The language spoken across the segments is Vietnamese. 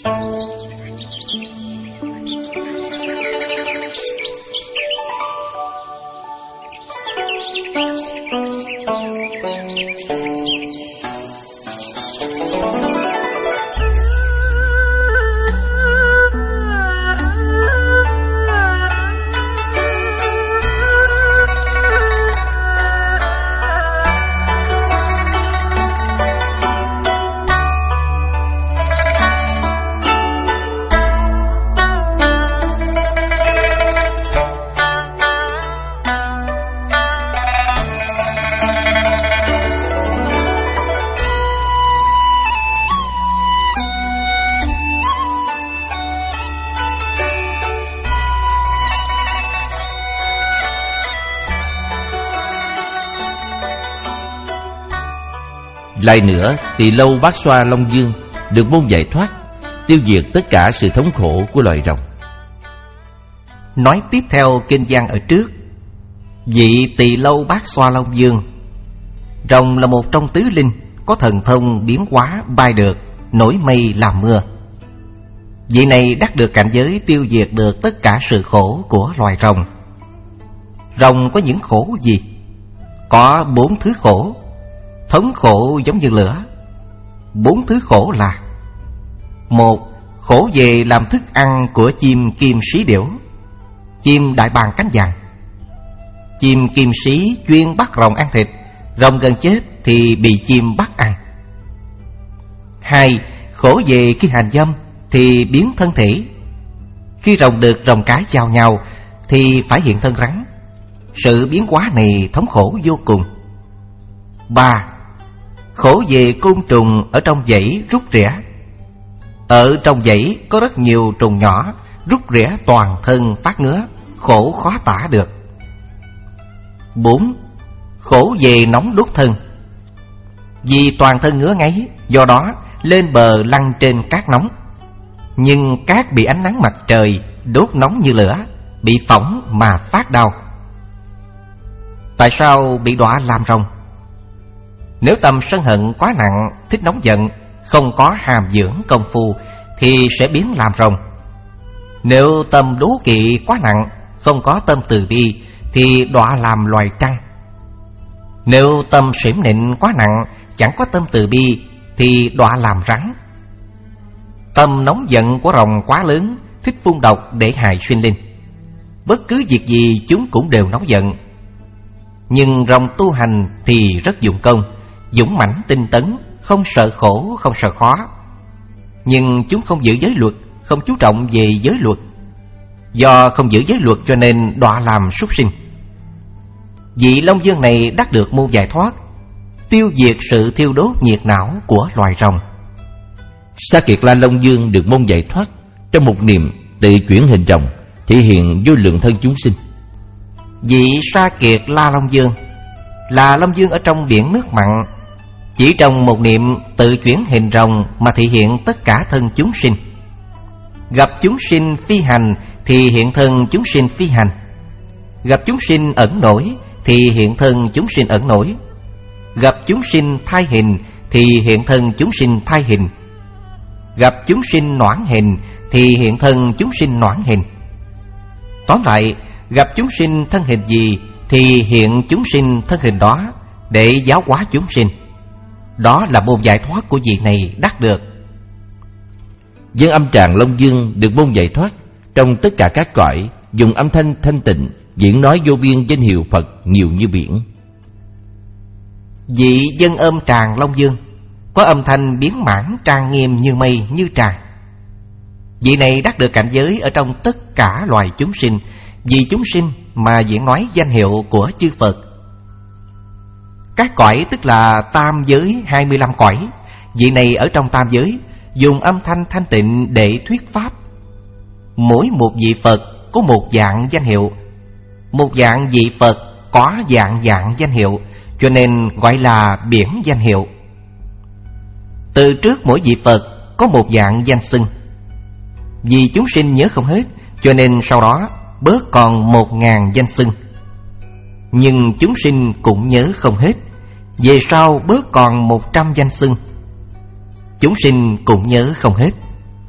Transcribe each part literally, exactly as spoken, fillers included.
Lại nữa, Tỳ Lâu Bát Xoa Long Dương được môn giải thoát, tiêu diệt tất cả sự thống khổ của loài rồng. Nói tiếp theo kinh văn ở trước: vị Tỳ Lâu Bát Xoa Long Dương. Rồng là một trong tứ linh, có thần thông biến hóa bay được, nổi mây làm mưa. Vị này đắc được cảnh giới tiêu diệt được tất cả sự khổ của loài rồng. Rồng có những khổ gì? Có bốn thứ khổ. Thống khổ giống như lửa. Bốn thứ khổ là: một, khổ về làm thức ăn của chim kim sĩ điểu, chim đại bàng cánh vàng. Chim kim sĩ chuyên bắt rồng ăn thịt, rồng gần chết thì bị chim bắt ăn. Hai, khổ về khi hành dâm thì biến thân thể. Khi rồng được rồng cái giao nhau thì phải hiện thân rắn. Sự biến hóa này thống khổ vô cùng. Ba, khổ về côn trùng ở trong dãy rút rỉa. Ở trong dãy có rất nhiều trùng nhỏ, rút rỉa toàn thân phát ngứa, khổ khó tả được. Bốn, khổ về nóng đốt thân. Vì toàn thân ngứa ngáy, do đó lên bờ lăn trên cát nóng. Nhưng cát bị ánh nắng mặt trời đốt nóng như lửa, bị phỏng mà phát đau. Tại sao bị đọa làm rồng? Nếu tâm sân hận quá nặng, thích nóng giận, không có hàm dưỡng công phu thì sẽ biến làm rồng. Nếu tâm đố kỵ quá nặng, không có tâm từ bi thì đọa làm loài trăng. Nếu tâm xỉm nịnh quá nặng, chẳng có tâm từ bi thì đọa làm rắn. Tâm nóng giận của rồng quá lớn, thích phun độc để hại sinh linh. Bất cứ việc gì chúng cũng đều nóng giận. Nhưng rồng tu hành thì rất dụng công, dũng mãnh tinh tấn, không sợ khổ, không sợ khó. Nhưng chúng không giữ giới luật, không chú trọng về giới luật. Do không giữ giới luật cho nên đọa làm súc sinh. Vị Long Dương này đắc được môn giải thoát, tiêu diệt sự thiêu đốt nhiệt não của loài rồng. Sa Kiệt La Long Dương được môn giải thoát trong một niệm tự chuyển hình rồng, thể hiện vô lượng thân chúng sinh. Vị Sa Kiệt La Long Dương là Long Dương ở trong biển nước mặn, chỉ trong một niệm tự chuyển hình rồng mà thể hiện tất cả thân chúng sinh. Gặp chúng sinh phi hành thì hiện thân chúng sinh phi hành. Gặp chúng sinh ẩn nổi thì hiện thân chúng sinh ẩn nổi. Gặp chúng sinh thai hình thì hiện thân chúng sinh thai hình. Gặp chúng sinh noãn hình thì hiện thân chúng sinh noãn hình. Tóm lại, gặp chúng sinh thân hình gì thì hiện chúng sinh thân hình đó, để giáo hóa chúng sinh. Đó là môn giải thoát của vị này đắc được. Dân âm tràng Long Dương được môn giải thoát trong tất cả các cõi, dùng âm thanh thanh tịnh diễn nói vô biên danh hiệu Phật nhiều như biển. Vị dân âm tràng Long Dương có âm thanh biến mãn trang nghiêm như mây như tràng. Vị này đắc được cảnh giới ở trong tất cả loài chúng sinh, vì chúng sinh mà diễn nói danh hiệu của chư Phật. Các cõi tức là tam giới hai mươi lăm cõi. Vị này ở trong tam giới dùng âm thanh thanh tịnh để thuyết pháp. Mỗi một vị Phật có một dạng danh hiệu. Một dạng vị Phật có dạng dạng danh hiệu, cho nên gọi là biển danh hiệu. Từ trước mỗi vị Phật có một dạng danh xưng. Vì chúng sinh nhớ không hết, cho nên sau đó bớt còn một ngàn danh xưng. Nhưng chúng sinh cũng nhớ không hết, về sau bớt còn một trăm danh xưng. Chúng sinh cũng nhớ không hết.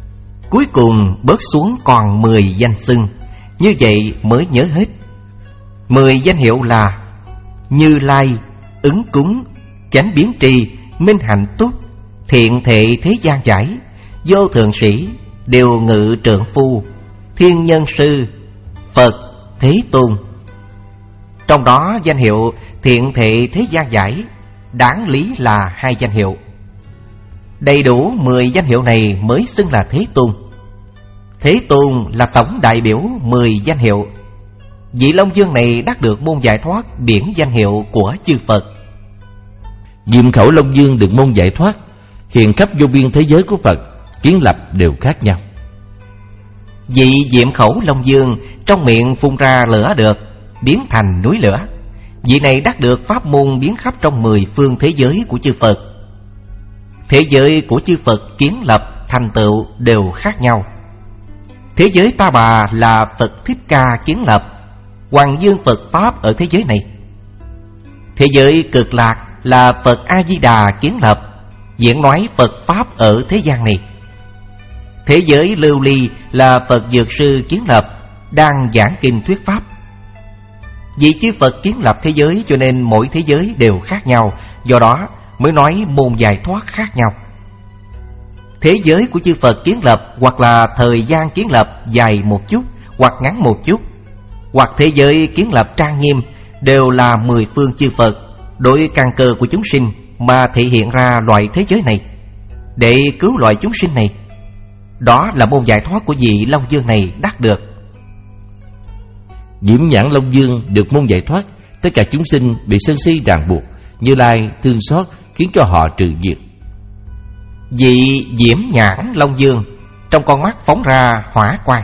Cuối cùng bớt xuống còn mười danh xưng. Như vậy mới nhớ hết. Mười danh hiệu là Như Lai, Ứng Cúng, Chánh Biến Tri, Minh Hạnh Túc, Thiện Thệ Thế Gian Giải, Vô Thượng Sĩ, Điều Ngự Trượng Phu, Thiên Nhân Sư, Phật, Thế Tôn. Trong đó danh hiệu Thiện Thệ Thế Gian Giải đáng lý là hai danh hiệu. Đầy đủ mười danh hiệu này mới xưng là Thế Tôn. Thế Tôn là tổng đại biểu mười danh hiệu. Vị Long Dương này đắc được môn giải thoát biển danh hiệu của chư Phật. Diệm Khẩu Long Dương được môn giải thoát, hiện khắp vô biên thế giới của Phật, kiến lập đều khác nhau. Vị Diệm Khẩu Long Dương trong miệng phun ra lửa được, biến thành núi lửa. Vị này đắc được pháp môn biến khắp trong mười phương thế giới của chư Phật. Thế giới của chư Phật kiến lập thành tựu đều khác nhau. Thế giới Ta Bà là Phật Thích Ca kiến lập, Hoàng Dương Phật Pháp ở thế giới này. Thế giới Cực Lạc là Phật A-di-đà kiến lập, diễn nói Phật Pháp ở thế gian này. Thế giới Lưu Ly là Phật Dược Sư kiến lập, đang giảng kinh thuyết Pháp. Vì chư Phật kiến lập thế giới cho nên mỗi thế giới đều khác nhau, do đó mới nói môn giải thoát khác nhau. Thế giới của chư Phật kiến lập hoặc là thời gian kiến lập dài một chút, hoặc ngắn một chút, hoặc thế giới kiến lập trang nghiêm, đều là mười phương chư Phật đối căn cơ của chúng sinh mà thể hiện ra loại thế giới này để cứu loại chúng sinh này. Đó là môn giải thoát của vị Long Dương này đắc được. Diễm Nhãn Long Dương được môn giải thoát, tất cả chúng sinh bị sân si ràng buộc, Như Lai thương xót khiến cho họ trừ diệt. Vị Diễm Nhãn Long Dương trong con mắt phóng ra hỏa quang.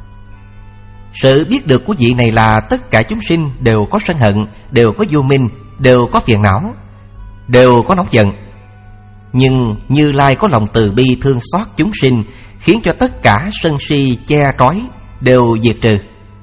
Sự biết được của vị này là tất cả chúng sinh đều có sân hận, đều có vô minh, đều có phiền não, đều có nóng giận. Nhưng Như Lai có lòng từ bi thương xót chúng sinh, khiến cho tất cả sân si che trói đều diệt trừ.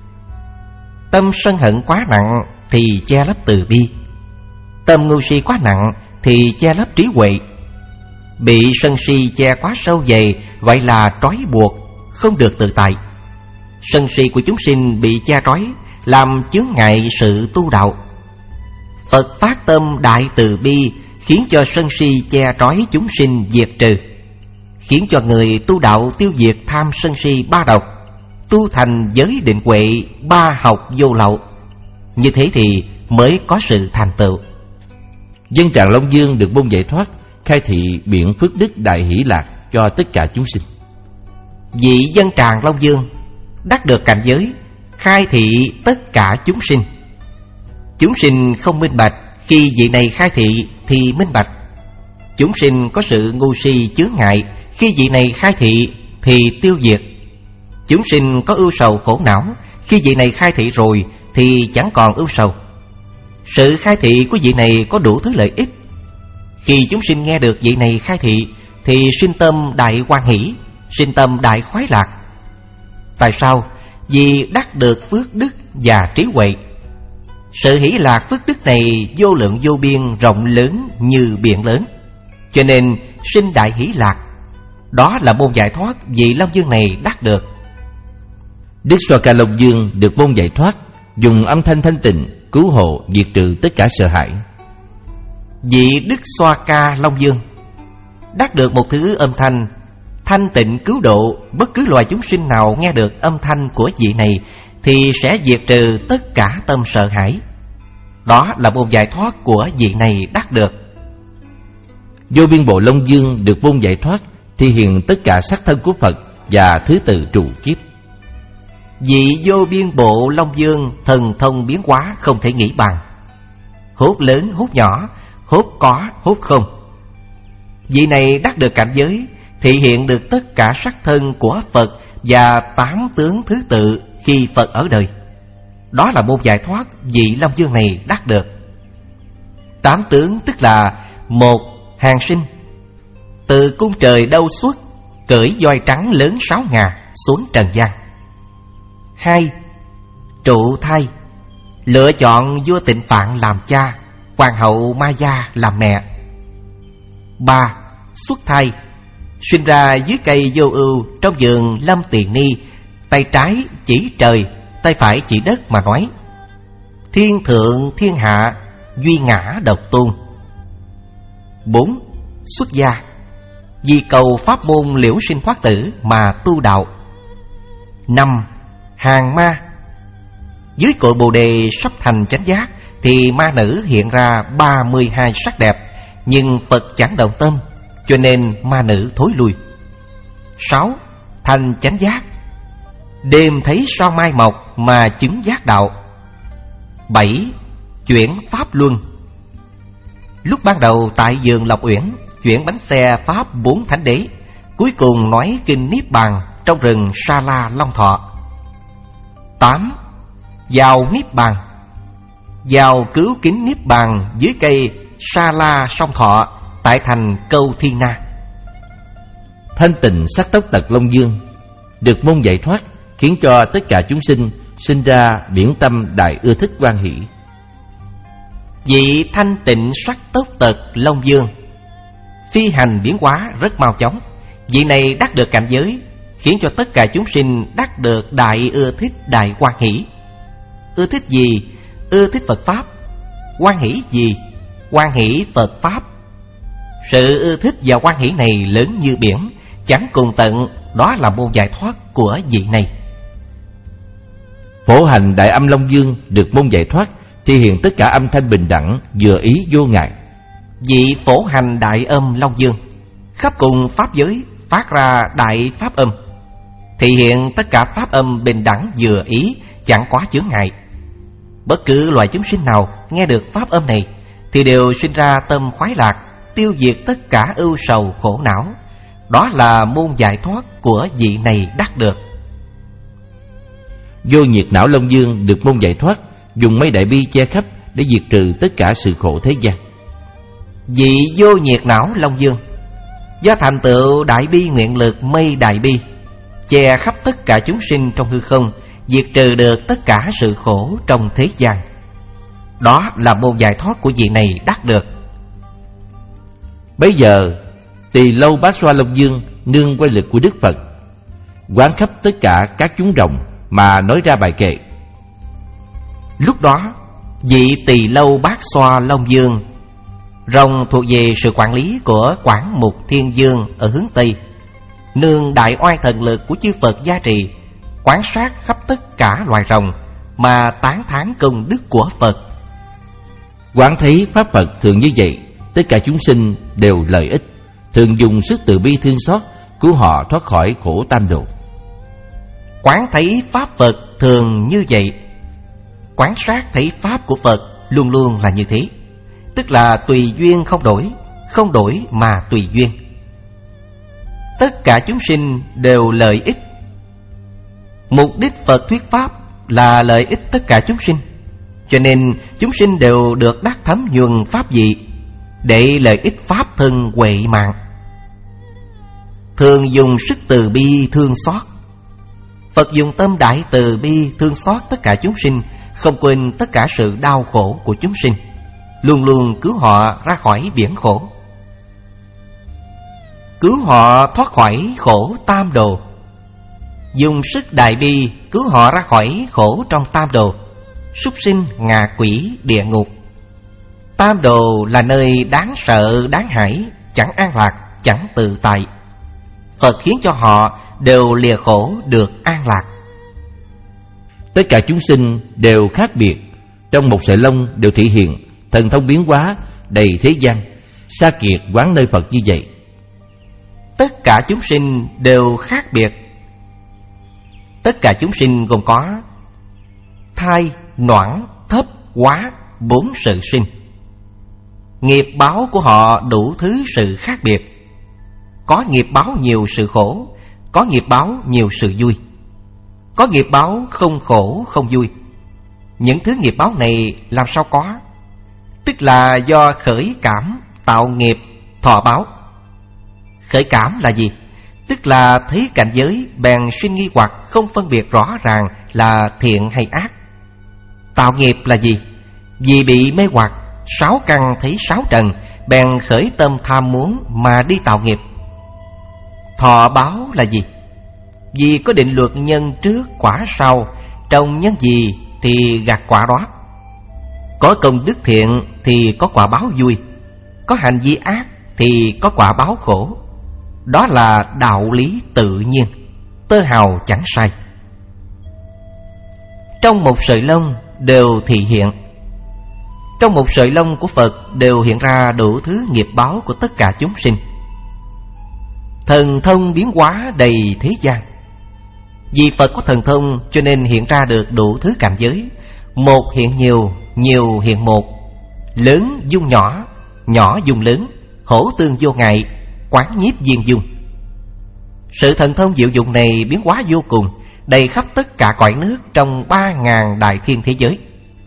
Tâm sân hận quá nặng thì che lấp từ bi, tâm ngu si quá nặng thì che lấp trí huệ. Bị sân si che quá sâu dày gọi là trói buộc, không được tự tại. Sân si của chúng sinh bị che trói, làm chướng ngại sự tu đạo. Phật phát tâm đại từ bi, khiến cho sân si che trói chúng sinh diệt trừ, khiến cho người tu đạo tiêu diệt tham sân si ba độc, tu thành giới định huệ ba học vô lậu. Như thế thì mới có sự thành tựu. Dân Tràng Long Dương được môn giải thoát, khai thị biện phước đức đại hỷ lạc cho tất cả chúng sinh. Vị Dân Tràng Long Dương đắc được cảnh giới khai thị tất cả chúng sinh. Chúng sinh không minh bạch, khi vị này khai thị thì minh bạch. Chúng sinh có sự ngu si chướng ngại, khi vị này khai thị thì tiêu diệt. Chúng sinh có ưu sầu khổ não, khi vị này khai thị rồi thì chẳng còn ưu sầu. Sự khai thị của vị này có đủ thứ lợi ích. Khi chúng sinh nghe được vị này khai thị thì sinh tâm đại hoan hỷ, sinh tâm đại khoái lạc. Tại sao? Vì đắc được phước đức và trí huệ. Sự hỷ lạc phước đức này vô lượng vô biên, rộng lớn như biển lớn, cho nên sinh đại hỷ lạc. Đó là môn giải thoát vị Long Dương này đắc được. Đức Xoa Ca Long Dương được môn giải thoát, dùng âm thanh thanh tịnh cứu hộ diệt trừ tất cả sợ hãi. Vị Đức Xoa Ca Long Dương đắc được một thứ âm thanh thanh tịnh cứu độ. Bất cứ loài chúng sinh nào nghe được âm thanh của vị này thì sẽ diệt trừ tất cả tâm sợ hãi. Đó là môn giải thoát của vị này đắc được. Vô biên bộ Long Dương được môn giải thoát, thi hiện tất cả sắc thân của Phật và thứ tự trụ kiếp. Vị vô biên bộ Long Dương thần thông biến hóa không thể nghĩ bằng. Hốt lớn hốt nhỏ, hốt có hốt không. Vị này đắc được cảnh giới, thị hiện được tất cả sắc thân của Phật và tám tướng thứ tự khi Phật ở đời. Đó là môn giải thoát vị Long Dương này đắc được. Tám tướng tức là: một, hàng sinh, từ cung trời đâu xuất, cưỡi voi trắng lớn sáu ngà xuống trần gian. Hai, trụ thai, lựa chọn vua Tịnh Phạn làm cha, hoàng hậu Maya làm mẹ. Ba, xuất thai, sinh ra dưới cây vô ưu trong vườn Lâm Tỳ Ni, tay trái chỉ trời, tay phải chỉ đất mà nói: thiên thượng thiên hạ, duy ngã độc tôn. Bốn. Xuất gia, vì cầu pháp môn liễu sinh thoát tử mà tu đạo. Năm. Hàng ma, dưới cội bồ đề sắp thành chánh giác thì ma nữ hiện ra ba mươi hai sắc đẹp, nhưng Phật chẳng động tâm, cho nên ma nữ thối lui. Sáu. Thành chánh giác, đêm thấy sao mai mọc mà chứng giác đạo. Bảy. Chuyển pháp luân, lúc ban đầu tại vườn Lộc Uyển chuyển bánh xe pháp bốn thánh đế, cuối cùng nói kinh Niết Bàn trong rừng Sa La Long Thọ. Tám. Vào Niết Bàn, vào cứu kính Niết Bàn dưới cây Sa La Song Thọ tại thành Câu Thiên Na. Thanh tịnh sắc tóc tật Long Dương, được môn giải thoát, khiến cho tất cả chúng sinh sinh ra biển tâm đại ưa thích hoan hỷ. Vị thanh tịnh sắc tóc tật Long Dương, phi hành biến hóa rất mau chóng. Vị này đắc được cảnh giới, khiến cho tất cả chúng sinh đắc được đại ưa thích đại hoan hỷ. Ưa thích gì? Ưa thích Phật Pháp. Hoan hỷ gì? Hoan hỷ Phật Pháp. Sự ưa thích và hoan hỷ này lớn như biển, chẳng cùng tận. Đó là môn giải thoát của vị này. Phổ hành đại âm Long Dương được môn giải thoát, thi hiện tất cả âm thanh bình đẳng, vừa ý vô ngại. Vị phổ hành đại âm Long Dương khắp cùng pháp giới phát ra đại pháp âm, thị hiện tất cả pháp âm bình đẳng vừa ý, chẳng quá chướng ngại. Bất cứ loài chúng sinh nào nghe được pháp âm này thì đều sinh ra tâm khoái lạc, tiêu diệt tất cả ưu sầu khổ não. Đó là môn giải thoát của vị này đắc được. Vô nhiệt não Long Dương được môn giải thoát, dùng mây đại bi che khắp để diệt trừ tất cả sự khổ thế gian. Vị vô nhiệt não Long Dương do thành tựu đại bi nguyện lực mây đại bi, che khắp tất cả chúng sinh trong hư không, diệt trừ được tất cả sự khổ trong thế gian. Đó là môn giải thoát của vị này đắc được. Bấy giờ Tỳ Lâu Bát Xoa Long Dương nương quay lực của Đức Phật, quán khắp tất cả các chúng rồng mà nói ra bài kệ. Lúc đó vị Tỳ Lâu Bát Xoa Long Dương, rồng thuộc về sự quản lý của Quảng Mục Thiên Dương ở hướng Tây, nương đại oai thần lực của chư Phật gia trì, quán sát khắp tất cả loài rồng mà tán thán công đức của Phật. Quán thấy pháp Phật thường như vậy, tất cả chúng sinh đều lợi ích, thường dùng sức từ bi thương xót cứu họ thoát khỏi khổ tam độ. Quán thấy pháp Phật thường như vậy, quán sát thấy pháp của Phật luôn luôn là như thế, tức là tùy duyên không đổi, không đổi mà tùy duyên. Tất cả chúng sinh đều lợi ích. Mục đích Phật thuyết pháp là lợi ích tất cả chúng sinh, cho nên chúng sinh đều được đắc thấm nhuần pháp vị, để lợi ích pháp thân huệ mạng. Thường dùng sức từ bi thương xót. Phật dùng tâm đại từ bi thương xót tất cả chúng sinh, không quên tất cả sự đau khổ của chúng sinh, luôn luôn cứu họ ra khỏi biển khổ, cứu họ thoát khỏi khổ tam đồ. Dùng sức đại bi cứu họ ra khỏi khổ trong tam đồ, súc sinh, ngạ quỷ, địa ngục. Tam đồ là nơi đáng sợ, đáng hãi, chẳng an lạc, chẳng tự tại. Phật khiến cho họ đều lìa khổ được an lạc. Tất cả chúng sinh đều khác biệt, trong một sợi lông đều thị hiện thần thông biến hóa đầy thế gian. Sa Kiệt quán nơi Phật như vậy. Tất cả chúng sinh đều khác biệt. Tất cả chúng sinh gồm có thai, noãn, thấp, hóa, bốn sự sinh. Nghiệp báo của họ đủ thứ sự khác biệt. Có nghiệp báo nhiều sự khổ, có nghiệp báo nhiều sự vui, có nghiệp báo không khổ không vui. Những thứ nghiệp báo này làm sao có? Tức là do khởi cảm tạo nghiệp thọ báo. Khởi cảm là gì? Tức là thấy cảnh giới bèn sinh nghi hoặc, không phân biệt rõ ràng là thiện hay ác. Tạo nghiệp là gì? Vì bị mê hoặc, sáu căn thấy sáu trần, bèn khởi tâm tham muốn mà đi tạo nghiệp. Thọ báo là gì? Vì có định luật nhân trước quả sau, trồng nhân gì thì gặt quả đó. Có công đức thiện thì có quả báo vui, có hành vi ác thì có quả báo khổ. Đó là đạo lý tự nhiên, tơ hào chẳng sai. Trong một sợi lông đều thị hiện. Trong một sợi lông của Phật đều hiện ra đủ thứ nghiệp báo của tất cả chúng sinh. Thần thông biến hóa đầy thế gian. Vì Phật có thần thông cho nên hiện ra được đủ thứ cảnh giới. Một hiện nhiều, nhiều hiện một. Lớn dung nhỏ, nhỏ dung lớn. Hổ tương vô ngại, quán nhiếp viên dung. Sự thần thông diệu dụng này biến hóa vô cùng, đầy khắp tất cả cõi nước trong ba ngàn đại thiên thế giới.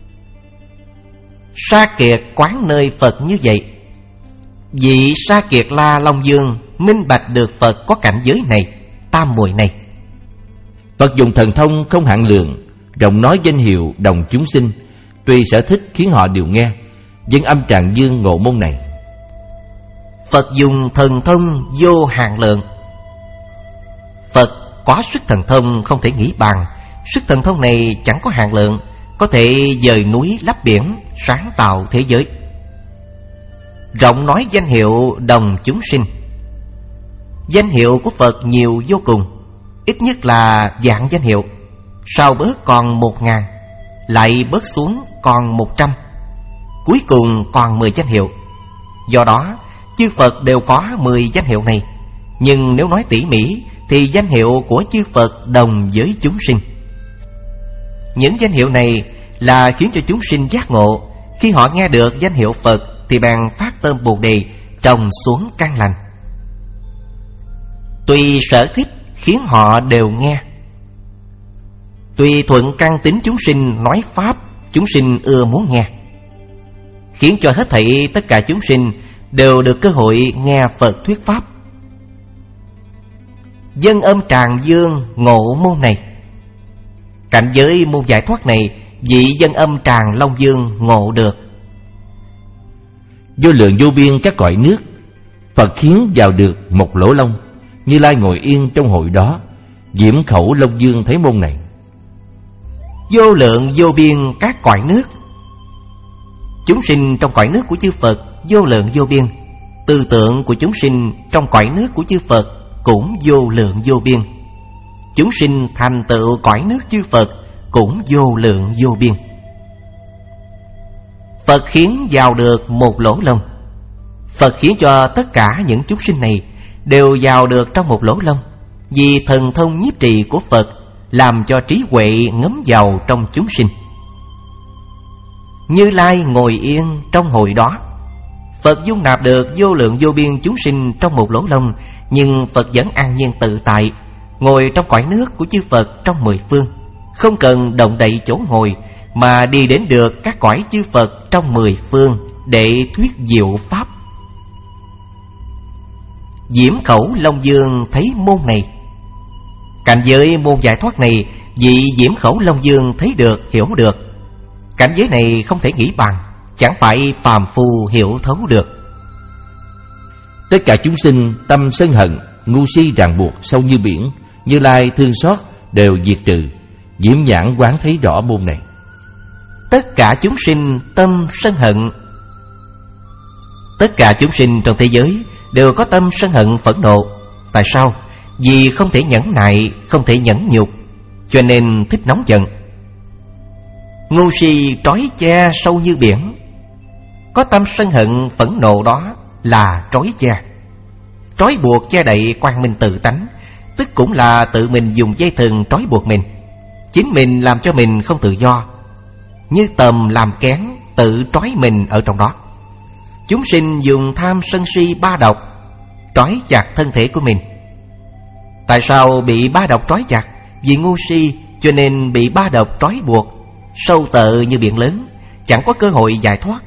Sa Kiệt quán nơi Phật như vậy. Vị Sa Kiệt La Long Dương minh bạch được Phật có cảnh giới này, tam muội này. Phật dùng thần thông không hạn lượng, rộng nói danh hiệu đồng chúng sinh, tùy sở thích khiến họ đều nghe. Dân âm Tràng Dương ngộ môn này. Phật dùng thần thông vô hạn lượng. Phật có sức thần thông không thể nghĩ bàn. Sức thần thông này chẳng có hạn lượng, có thể dời núi lấp biển, sáng tạo thế giới. Rộng nói danh hiệu đồng chúng sinh. Danh hiệu của Phật nhiều vô cùng, ít nhất là vạn danh hiệu. Sau bớt còn một ngàn, lại bớt xuống còn một trăm, cuối cùng còn mười danh hiệu. Do đó chư Phật đều có mười danh hiệu này. Nhưng nếu nói tỉ mỉ thì danh hiệu của chư Phật đồng với chúng sinh. Những danh hiệu này là khiến cho chúng sinh giác ngộ. Khi họ nghe được danh hiệu Phật thì bèn phát tâm Bồ Đề, trồng xuống căn lành. Tùy sở thích khiến họ đều nghe. Tùy thuận căn tính chúng sinh nói pháp, chúng sinh ưa muốn nghe, khiến cho hết thảy tất cả chúng sinh đều được cơ hội nghe Phật thuyết pháp. Dân âm Tràng Dương ngộ môn này. Cảnh giới môn giải thoát này, vị dân âm Tràng Long Dương ngộ được. Vô lượng vô biên các cõi nước, Phật khiến vào được một lỗ lông. Như Lai ngồi yên trong hội đó, Diễm Khẩu Long Dương thấy môn này. Vô lượng vô biên các cõi nước. Chúng sinh trong cõi nước của chư Phật vô lượng vô biên. Tư tưởng của chúng sinh trong cõi nước của chư Phật cũng vô lượng vô biên. Chúng sinh thành tựu cõi nước chư Phật cũng vô lượng vô biên. Phật khiến vào được một lỗ lông. Phật khiến cho tất cả những chúng sinh này đều vào được trong một lỗ lông. Vì thần thông nhiếp trì của Phật làm cho trí huệ ngấm vào trong chúng sinh. Như Lai ngồi yên trong hội đó. Phật dung nạp được vô lượng vô biên chúng sinh trong một lỗ lông, nhưng Phật vẫn an nhiên tự tại, ngồi trong cõi nước của chư Phật trong mười phương, không cần động đậy chỗ ngồi, mà đi đến được các cõi chư Phật trong mười phương để thuyết diệu pháp. Diễm Khẩu Long Dương thấy môn này. Cảnh giới môn giải thoát này, vị Diễm Khẩu Long Dương thấy được, hiểu được. Cảnh giới này không thể nghĩ bàn, chẳng phải phàm phu hiểu thấu được. Tất cả chúng sinh tâm sân hận, ngu si ràng buộc sâu như biển, Như Lai thương xót đều diệt trừ. Diễm Nhãn quán thấy rõ môn này. Tất cả chúng sinh tâm sân hận. Tất cả chúng sinh trong thế giới đều có tâm sân hận phẫn nộ. Tại sao? Vì không thể nhẫn nại, không thể nhẫn nhục, cho nên thích nóng giận. Ngu si trói che sâu như biển. Có tâm sân hận phẫn nộ đó là trói che. Trói buộc che đậy quang minh tự tánh, tức cũng là tự mình dùng dây thừng trói buộc mình. Chính mình làm cho mình không tự do, như tầm làm kén tự trói mình ở trong đó. Chúng sinh dùng tham sân si ba độc trói chặt thân thể của mình. Tại sao bị ba độc trói chặt? Vì ngu si cho nên bị ba độc trói buộc, sâu tợ như biển lớn, chẳng có cơ hội giải thoát.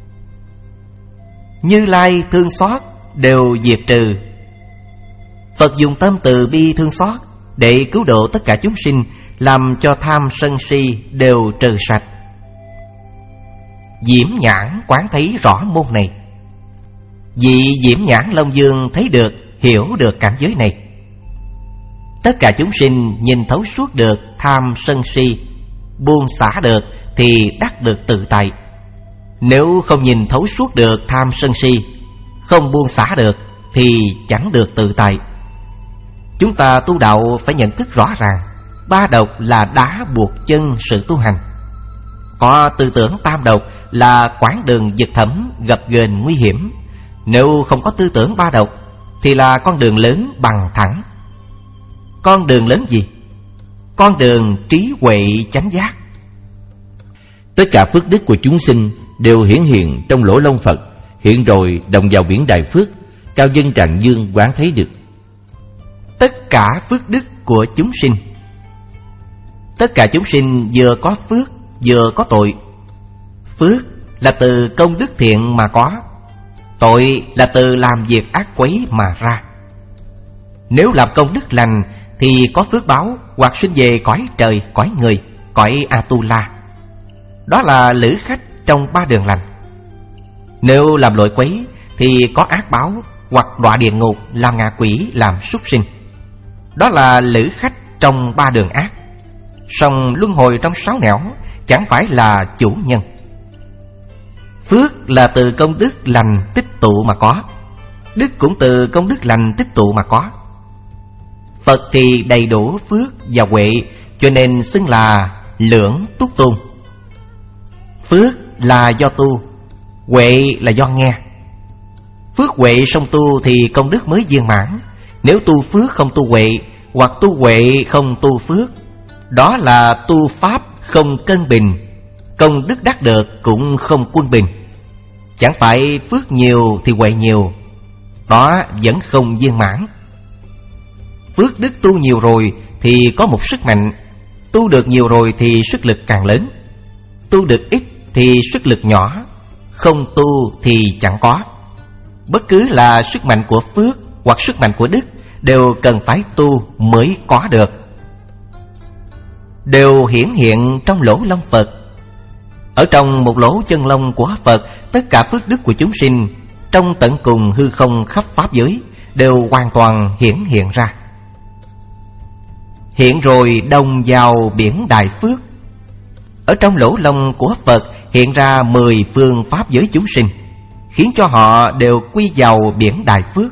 Như Lai thương xót đều diệt trừ. Phật dùng tâm từ bi thương xót để cứu độ tất cả chúng sinh, làm cho tham sân si đều trừ sạch. Diễm Nhãn quán thấy rõ môn này. Vị Diễm Nhãn Long Dương thấy được, hiểu được cảnh giới này. Tất cả chúng sinh nhìn thấu suốt được tham sân si, buông xả được thì đắc được tự tại. Nếu không nhìn thấu suốt được tham sân si, không buông xả được thì chẳng được tự tại. Chúng ta tu đạo phải nhận thức rõ ràng, ba độc là đá buộc chân sự tu hành. Có tư tưởng tam độc là quãng đường vực thẳm gập ghềnh nguy hiểm. Nếu không có tư tưởng ba độc thì là con đường lớn bằng thẳng. Con đường lớn gì? Con đường trí huệ chánh giác. Tất cả phước đức của chúng sinh đều hiển hiện trong lỗ lông Phật, hiện rồi đồng vào biển đại phước, cao dân tràng dương quán thấy được. Tất cả phước đức của chúng sinh. Tất cả chúng sinh vừa có phước vừa có tội. Phước là từ công đức thiện mà có, tội là từ làm việc ác quấy mà ra. Nếu làm công đức lành thì có phước báo, hoặc sinh về cõi trời, cõi người, cõi Atula. Đó là lữ khách trong ba đường lành. Nếu làm lỗi quấy thì có ác báo, hoặc đọa địa ngục, làm ngạ quỷ, làm súc sinh. Đó là lữ khách trong ba đường ác. Song luân hồi trong sáu nẻo chẳng phải là chủ nhân. Phước là từ công đức lành tích tụ mà có, đức cũng từ công đức lành tích tụ mà có. Phật thì đầy đủ phước và huệ, cho nên xưng là lưỡng túc tôn. Phước là do tu, huệ là do nghe. Phước huệ song tu thì công đức mới viên mãn. Nếu tu phước không tu huệ, hoặc tu huệ không tu phước, đó là tu pháp không cân bình, công đức đắc được cũng không quân bình. Chẳng phải phước nhiều thì huệ nhiều, đó vẫn không viên mãn. Phước đức tu nhiều rồi thì có một sức mạnh, tu được nhiều rồi thì sức lực càng lớn. Tu được ít thì sức lực nhỏ, không tu thì chẳng có. Bất cứ là sức mạnh của phước hoặc sức mạnh của đức đều cần phải tu mới có được. Đều hiển hiện trong lỗ lông Phật. Ở trong một lỗ chân lông của Phật, tất cả phước đức của chúng sinh trong tận cùng hư không khắp pháp giới đều hoàn toàn hiển hiện ra. Hiện rồi đồng vào biển đại phước. Ở trong lỗ lông của Phật hiện ra mười phương pháp giới chúng sinh, khiến cho họ đều quy vào biển đại phước.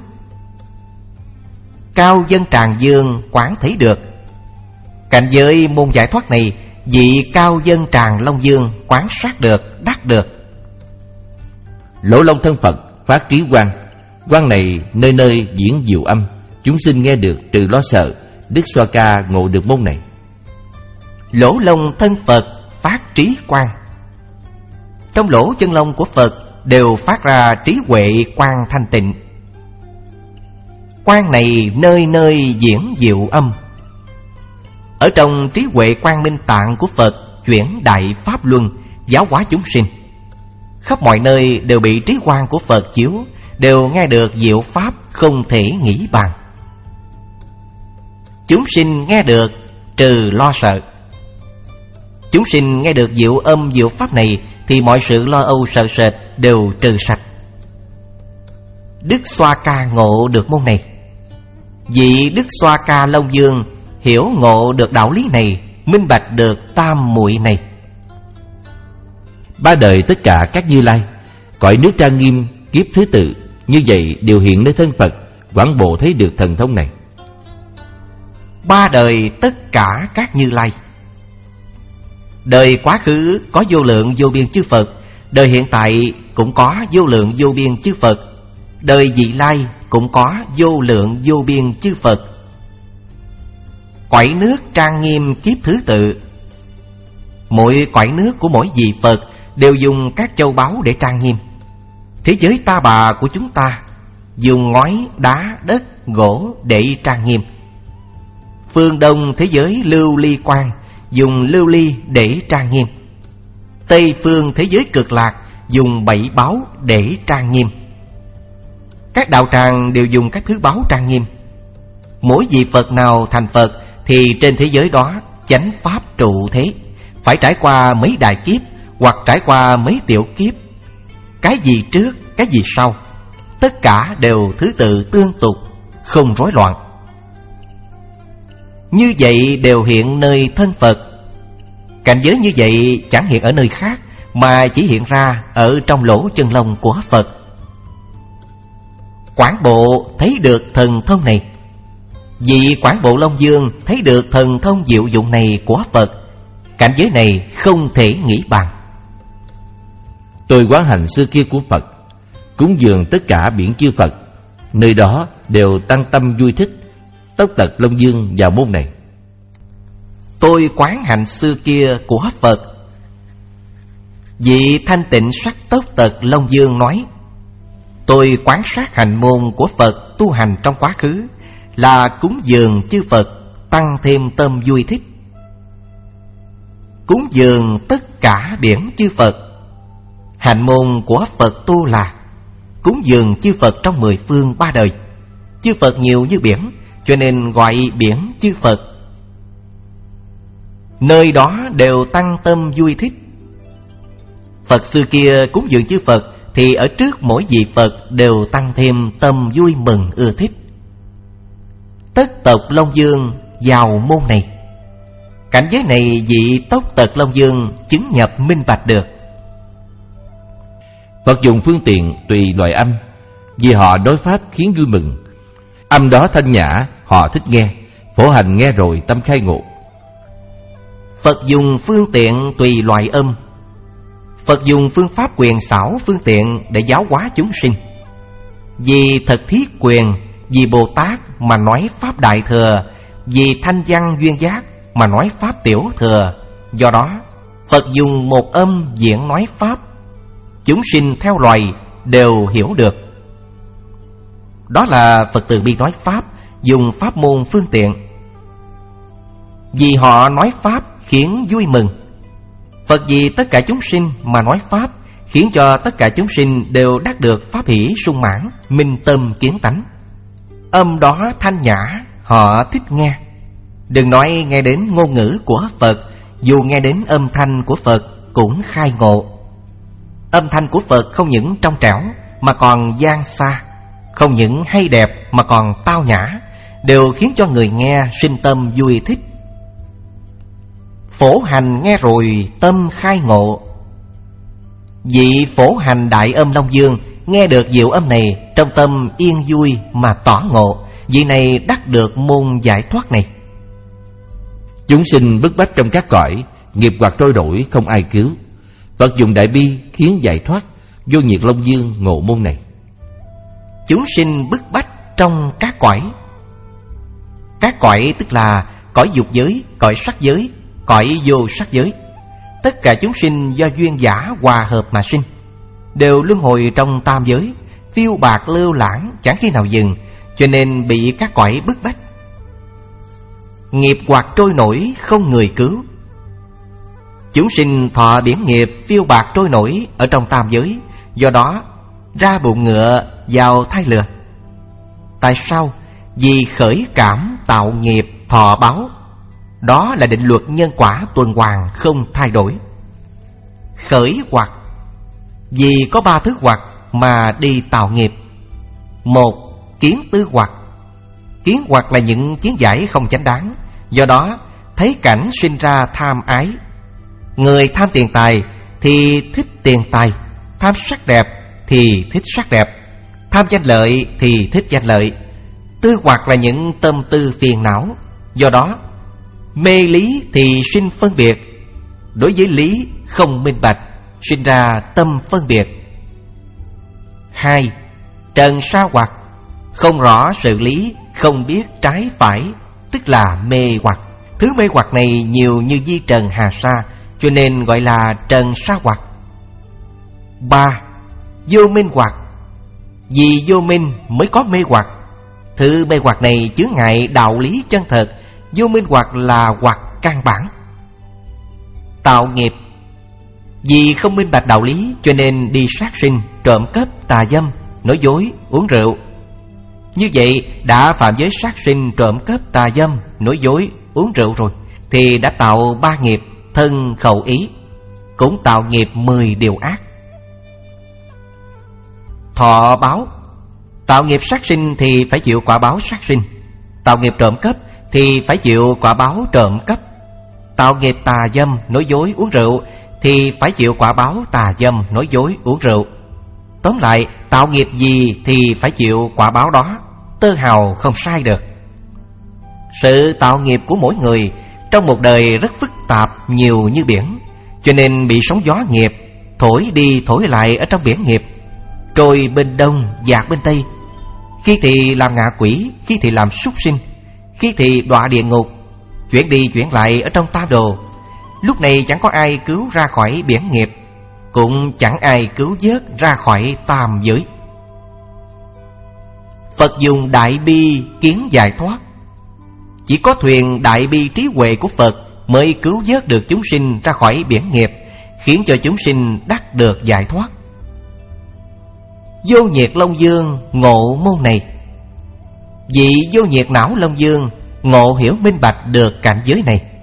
Cao dân tràng dương quán thấy được. Cảnh giới môn giải thoát này, vị cao dân tràng Long Dương quán sát được, đắc được. Lỗ lông thân Phật phát trí quang, quang này nơi nơi diễn diệu âm, chúng sinh nghe được trừ lo sợ. Đức Xoa Ca ngộ được môn này. Lỗ lông thân Phật phát trí quang. Trong lỗ chân lông của Phật đều phát ra trí huệ quang thanh tịnh. Quang này nơi nơi diễn diệu âm. Ở trong trí huệ quang minh tạng của Phật chuyển đại pháp luân, giáo hóa chúng sinh. Khắp mọi nơi đều bị trí quang của Phật chiếu, đều nghe được diệu pháp không thể nghĩ bàn. Chúng sinh nghe được trừ lo sợ. Chúng sinh nghe được diệu âm diệu pháp này thì mọi sự lo âu sợ sệt đều trừ sạch. Đức Xoa Ca ngộ được môn này. Vị Đức Xoa Ca Long Dương hiểu ngộ được đạo lý này, minh bạch được tam muội này. Ba đời tất cả các Như Lai, cõi nước trang nghiêm, kiếp thứ tự, như vậy đều hiện nơi thân Phật, quảng bộ thấy được thần thông này. Ba đời tất cả các Như Lai. Đời quá khứ có vô lượng vô biên chư Phật, đời hiện tại cũng có vô lượng vô biên chư Phật, đời vị lai cũng có vô lượng vô biên chư Phật. Cõi nước trang nghiêm kiếp thứ tự. Mỗi cõi nước của mỗi vị Phật đều dùng các châu báu để trang nghiêm. Thế giới ta bà của chúng ta dùng ngói, đá, đất, gỗ để trang nghiêm. Phương Đông thế giới lưu ly quang dùng lưu ly để trang nghiêm. Tây phương thế giới cực lạc dùng bảy báu để trang nghiêm. Các đạo tràng đều dùng các thứ báu trang nghiêm. Mỗi vị Phật nào thành Phật thì trên thế giới đó chánh pháp trụ thế, phải trải qua mấy đại kiếp hoặc trải qua mấy tiểu kiếp. Cái gì trước, cái gì sau, tất cả đều thứ tự tương tục, không rối loạn. Như vậy đều hiện nơi thân Phật. Cảnh giới như vậy chẳng hiện ở nơi khác, mà chỉ hiện ra ở trong lỗ chân lông của Phật. Quảng Bộ thấy được thần thông này. Vị Quảng Bộ Long Dương thấy được thần thông diệu dụng này của Phật. Cảnh giới này không thể nghĩ bàn. Tôi quán hành xưa kia của Phật, cúng dường tất cả biển chư Phật, nơi đó đều tăng tâm vui thích. Tốc Tật Long Dương vào môn này. Tôi quán hạnh xưa kia của Phật. Vị Thanh Tịnh Sắc Tốc Tật Long Dương nói: tôi quán sát hành môn của Phật tu hành trong quá khứ, là cúng dường chư Phật, tăng thêm tâm vui thích. Cúng dường tất cả biển chư Phật. Hạnh môn của Phật tu là cúng dường chư Phật trong mười phương ba đời. Chư Phật nhiều như biển, cho nên gọi biển chư Phật. Nơi đó đều tăng tâm vui thích. Phật xưa kia cúng dường chư Phật, thì ở trước mỗi vị Phật đều tăng thêm tâm vui mừng ưa thích. Tất Tộc Long Dương vào môn này. Cảnh giới này vị Tốc Tật Long Dương chứng nhập minh bạch được. Phật dùng phương tiện tùy loại âm, vì họ đối pháp khiến vui mừng. Âm đó thanh nhã, họ thích nghe. Phổ hành nghe rồi tâm khai ngộ. Phật dùng phương tiện tùy loại âm. Phật dùng phương pháp quyền xảo phương tiện để giáo hóa chúng sinh. Vì thật thiết quyền, vì Bồ Tát mà nói pháp đại thừa, vì thanh văn duyên giác mà nói pháp tiểu thừa. Do đó Phật dùng một âm diễn nói pháp, chúng sinh theo loài đều hiểu được. Đó là Phật từ bi nói pháp, dùng pháp môn phương tiện. Vì họ nói pháp khiến vui mừng. Phật vì tất cả chúng sinh mà nói pháp, khiến cho tất cả chúng sinh đều đắc được pháp hỷ sung mãn, minh tâm kiến tánh. Âm đó thanh nhã, họ thích nghe. Đừng nói nghe đến ngôn ngữ của Phật, dù nghe đến âm thanh của Phật cũng khai ngộ. Âm thanh của Phật không những trong trẻo mà còn gian xa, không những hay đẹp mà còn tao nhã, đều khiến cho người nghe sinh tâm vui thích. Phổ hành nghe rồi tâm khai ngộ. Vị phổ hành đại âm Long Dương nghe được diệu âm này, trong tâm yên vui mà tỏ ngộ. Vị này đắc được môn giải thoát này. Chúng sinh bức bách trong các cõi, nghiệp hoặc trôi đổi không ai cứu. Phật dùng đại bi khiến giải thoát. Vô Nhiệt Long Dương ngộ môn này. Chúng sinh bức bách trong các cõi. Các cõi tức là cõi dục giới, cõi sắc giới, cõi vô sắc giới. Tất cả chúng sinh do duyên giả hòa hợp mà sinh, đều luân hồi trong tam giới, phiêu bạc lưu lãng chẳng khi nào dừng, cho nên bị các cõi bức bách. Nghiệp hoặc trôi nổi không người cứu. Chúng sinh thọ biển nghiệp phiêu bạc trôi nổi ở trong tam giới, do đó ra bụng ngựa vào thai lừa. Tại sao? Vì khởi cảm tạo nghiệp thọ báo. Đó là định luật nhân quả tuần hoàn không thay đổi. Khởi hoặc, vì có ba thứ hoặc mà đi tạo nghiệp. Một, kiến tư hoặc. Kiến hoặc là những kiến giải không chánh đáng, do đó thấy cảnh sinh ra tham ái. Người tham tiền tài thì thích tiền tài, tham sắc đẹp thì thích sắc đẹp, tham danh lợi thì thích danh lợi. Tư hoặc là những tâm tư phiền não, do đó mê lý thì sinh phân biệt. Đối với lý không minh bạch, sinh ra tâm phân biệt. Hai, trần sa hoặc. Không rõ sự lý, không biết trái phải, tức là mê hoặc. Thứ mê hoặc này nhiều như vi trần hà sa, cho nên gọi là trần sa hoặc. Ba, vô minh hoặc. Vì vô minh mới có mê hoặc. Thứ mê hoặc này chướng ngại đạo lý chân thật. Vô minh hoặc là hoặc căn bản. Tạo nghiệp. Vì không minh bạch đạo lý, cho nên đi sát sinh, trộm cắp, tà dâm, nói dối, uống rượu. Như vậy đã phạm giới sát sinh, trộm cắp, tà dâm, nói dối, uống rượu rồi, thì đã tạo ba nghiệp thân khẩu ý, cũng tạo nghiệp mười điều ác. Thọ báo. Tạo nghiệp sát sinh thì phải chịu quả báo sát sinh. Tạo nghiệp trộm cắp thì phải chịu quả báo trộm cắp. Tạo nghiệp tà dâm nói dối uống rượu thì phải chịu quả báo tà dâm nói dối uống rượu. Tóm lại, tạo nghiệp gì thì phải chịu quả báo đó, tơ hào không sai được. Sự tạo nghiệp của mỗi người trong một đời rất phức tạp, nhiều như biển, cho nên bị sóng gió nghiệp thổi đi thổi lại ở trong biển nghiệp, trôi bên đông dạt bên tây. Khi thì làm ngạ quỷ, khi thì làm súc sinh, khi thì đọa địa ngục, chuyển đi chuyển lại ở trong tam đồ. Lúc này chẳng có ai cứu ra khỏi biển nghiệp, cũng chẳng ai cứu vớt ra khỏi tam giới. Phật dùng đại bi kiến giải thoát. Chỉ có thuyền đại bi trí huệ của Phật mới cứu vớt được chúng sinh ra khỏi biển nghiệp, khiến cho chúng sinh đắc được giải thoát. Vô nhiệt Long Dương ngộ môn này. Vị vô nhiệt não Long Dương ngộ hiểu minh bạch được cảnh giới này.